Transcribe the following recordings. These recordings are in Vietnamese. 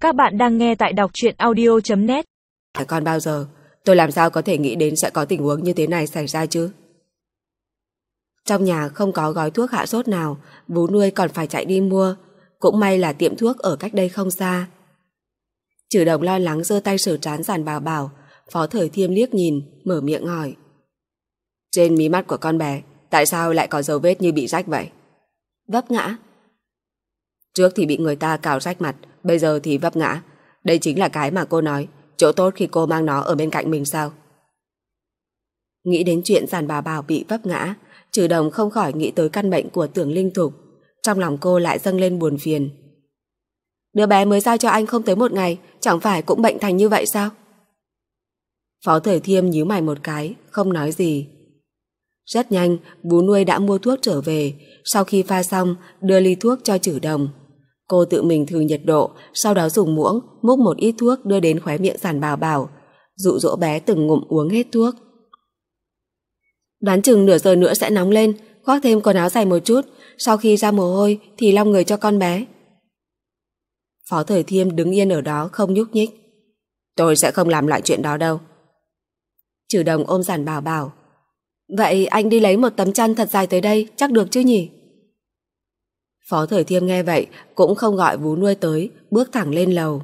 Các bạn đang nghe tại đọc truyện audio.net. Con bao giờ, tôi làm sao có thể nghĩ đến sẽ có tình huống như thế này xảy ra chứ? Trong nhà không có gói thuốc hạ sốt nào, vú nuôi còn phải chạy đi mua. Cũng may là tiệm thuốc ở cách đây không xa. Trừ Đồng lo lắng giơ tay sờ trán Giản Bảo Bảo. Phó Thời Thiêm liếc nhìn, mở miệng hỏi: trên mí mắt của con bé tại sao lại có dấu vết như bị rách vậy? Vấp ngã. Trước thì bị người ta cào rách mặt, bây giờ thì vấp ngã. Đây chính là cái mà cô nói, chỗ tốt khi cô mang nó ở bên cạnh mình sao? Nghĩ đến chuyện Giản Bảo Bảo bị vấp ngã, Trừ Đồng không khỏi nghĩ tới căn bệnh của Tưởng Linh Thục. Trong lòng cô lại dâng lên buồn phiền. Đứa bé mới giao cho anh không tới một ngày, chẳng phải cũng bệnh thành như vậy sao? Phó Thời Thiêm nhíu mày một cái, không nói gì. Rất nhanh, vú nuôi đã mua thuốc trở về. Sau khi pha xong, đưa ly thuốc cho Trừ Đồng. Cô tự mình thử nhiệt độ, sau đó dùng muỗng múc một ít thuốc đưa đến khóe miệng Giản Bảo Bảo, dụ dỗ bé từng ngụm uống hết thuốc. Đoán chừng nửa giờ nữa sẽ nóng lên, khoác thêm quần áo dày một chút, sau khi ra mồ hôi thì lau người cho con bé. Phó Thời Thiêm đứng yên ở đó không nhúc nhích. Tôi sẽ không làm loại chuyện đó đâu. Trừ Đồng ôm Giản Bảo Bảo. Vậy anh đi lấy một tấm chăn thật dài tới đây, chắc được chứ nhỉ? Phó Thời Thiêm nghe vậy cũng không gọi vú nuôi tới, bước thẳng lên lầu.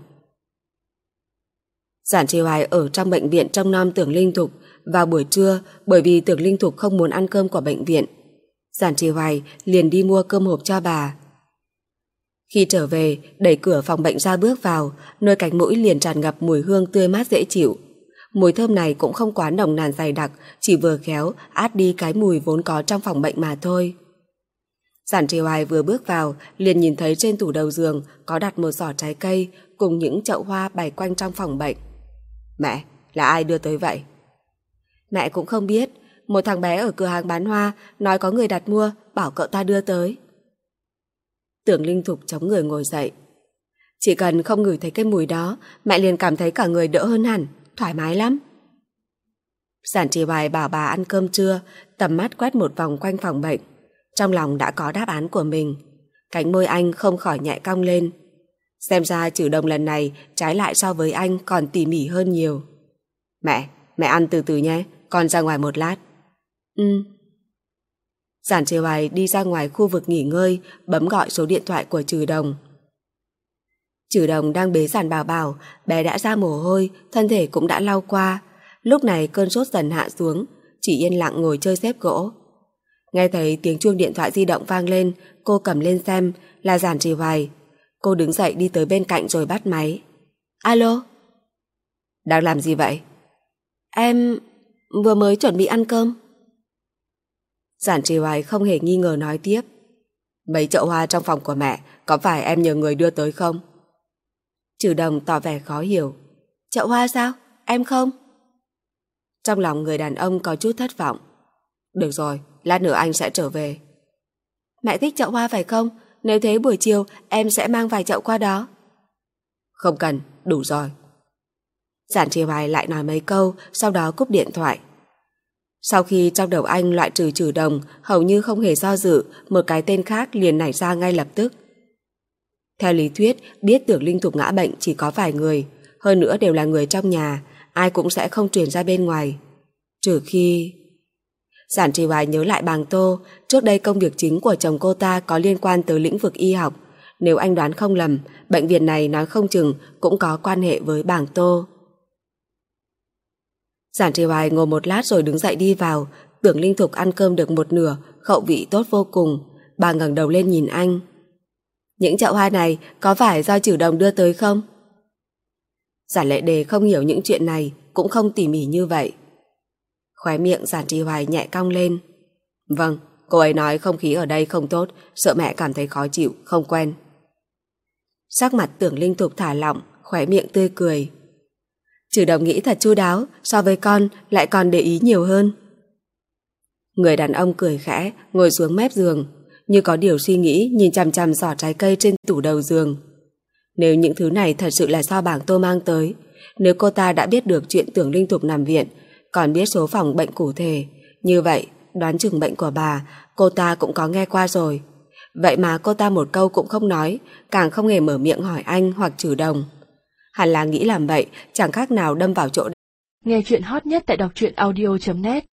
Giản Trì Hoài ở trong bệnh viện trông nom Tưởng Linh Thục. Vào buổi trưa, bởi vì Tưởng Linh Thục không muốn ăn cơm của bệnh viện, Giản Trì Hoài liền đi mua cơm hộp cho bà. Khi trở về, đẩy cửa phòng bệnh ra bước vào, nơi cánh mũi liền tràn ngập mùi hương tươi mát dễ chịu. Mùi thơm này cũng không quá nồng nàn dày đặc, chỉ vừa khéo át đi cái mùi vốn có trong phòng bệnh mà thôi. Giản Trì Hoài vừa bước vào, liền nhìn thấy trên tủ đầu giường có đặt một giỏ trái cây cùng những chậu hoa bày quanh trong phòng bệnh. Mẹ, là ai đưa tới vậy? Mẹ cũng không biết, một thằng bé ở cửa hàng bán hoa nói có người đặt mua, bảo cậu ta đưa tới. Tưởng Linh Thục chống người ngồi dậy. Chỉ cần không ngửi thấy cái mùi đó, mẹ liền cảm thấy cả người đỡ hơn hẳn, thoải mái lắm. Giản Trì Hoài bảo bà ăn cơm trưa, tầm mắt quét một vòng quanh phòng bệnh. Trong lòng đã có đáp án của mình. Cánh môi anh không khỏi nhẹ cong lên. Xem ra Trừ Đồng lần này trái lại so với anh còn tỉ mỉ hơn nhiều. Mẹ ăn từ từ nhé, con ra ngoài một lát. Giản Trì Hoài đi ra ngoài khu vực nghỉ ngơi, bấm gọi số điện thoại của Trừ Đồng. Trừ Đồng đang bế Giản Bảo Bảo, bé đã ra mồ hôi, thân thể cũng đã lau qua. Lúc này cơn sốt dần hạ xuống, chỉ yên lặng ngồi chơi xếp gỗ. Nghe thấy tiếng chuông điện thoại di động vang lên, cô cầm lên xem, là Giản Trì Hoài. Cô đứng dậy đi tới bên cạnh rồi bắt máy. Alo? Đang làm gì vậy? Em vừa mới chuẩn bị ăn cơm. Giản Trì Hoài không hề nghi ngờ nói tiếp. Mấy chậu hoa trong phòng của mẹ có phải em nhờ người đưa tới không? Trừ Đồng tỏ vẻ khó hiểu. Chậu hoa sao? Em không? Trong lòng người đàn ông có chút thất vọng. Được rồi, lát nữa anh sẽ trở về. Mẹ thích chậu hoa phải không? Nếu thế buổi chiều em sẽ mang vài chậu qua đó. Không cần, đủ rồi. Giản Trì Hoài lại nói mấy câu, sau đó cúp điện thoại. Sau khi trong đầu anh loại trừ Trừ Đồng, hầu như không hề do dự, một cái tên khác liền nảy ra ngay lập tức. Theo lý thuyết, biết Tưởng Linh Thục ngã bệnh chỉ có vài người, hơn nữa đều là người trong nhà, ai cũng sẽ không truyền ra bên ngoài. Trừ khi... Giản Trì Hoài nhớ lại Bàng Tô, trước đây công việc chính của chồng cô ta có liên quan tới lĩnh vực y học. Nếu anh đoán không lầm, bệnh viện này nói không chừng cũng có quan hệ với Bàng Tô. Giản Trì Hoài ngồi một lát rồi đứng dậy đi vào. Tưởng Linh Thục ăn cơm được một nửa, khẩu vị tốt vô cùng. Bà ngẩng đầu lên nhìn anh. Những chậu hoa này có phải do Trừ Đồng đưa tới không? Giản Lệ Đề không hiểu những chuyện này, cũng không tỉ mỉ như vậy. Khóe miệng Giản Trì Hoài nhẹ cong lên. Vâng, cô ấy nói không khí ở đây không tốt, sợ mẹ cảm thấy khó chịu, không quen. Sắc mặt Tưởng Linh Thục thả lỏng, khóe miệng tươi cười. Trừ Đồng nghĩ thật chu đáo, so với con lại còn để ý nhiều hơn. Người đàn ông cười khẽ, ngồi xuống mép giường, như có điều suy nghĩ nhìn chằm chằm giỏ trái cây trên tủ đầu giường. Nếu những thứ này thật sự là do Bàng Tô mang tới, nếu cô ta đã biết được chuyện Tưởng Linh Thục nằm viện, còn biết số phòng bệnh cụ thể, như vậy đoán chừng bệnh của bà cô ta cũng có nghe qua rồi. Vậy mà cô ta một câu cũng không nói, càng không hề mở miệng hỏi anh hoặc Trừ Đồng. Hẳn là nghĩ làm vậy, chẳng khác nào đâm vào chỗ. Nghe chuyện hot nhất tại đọc truyện audio.net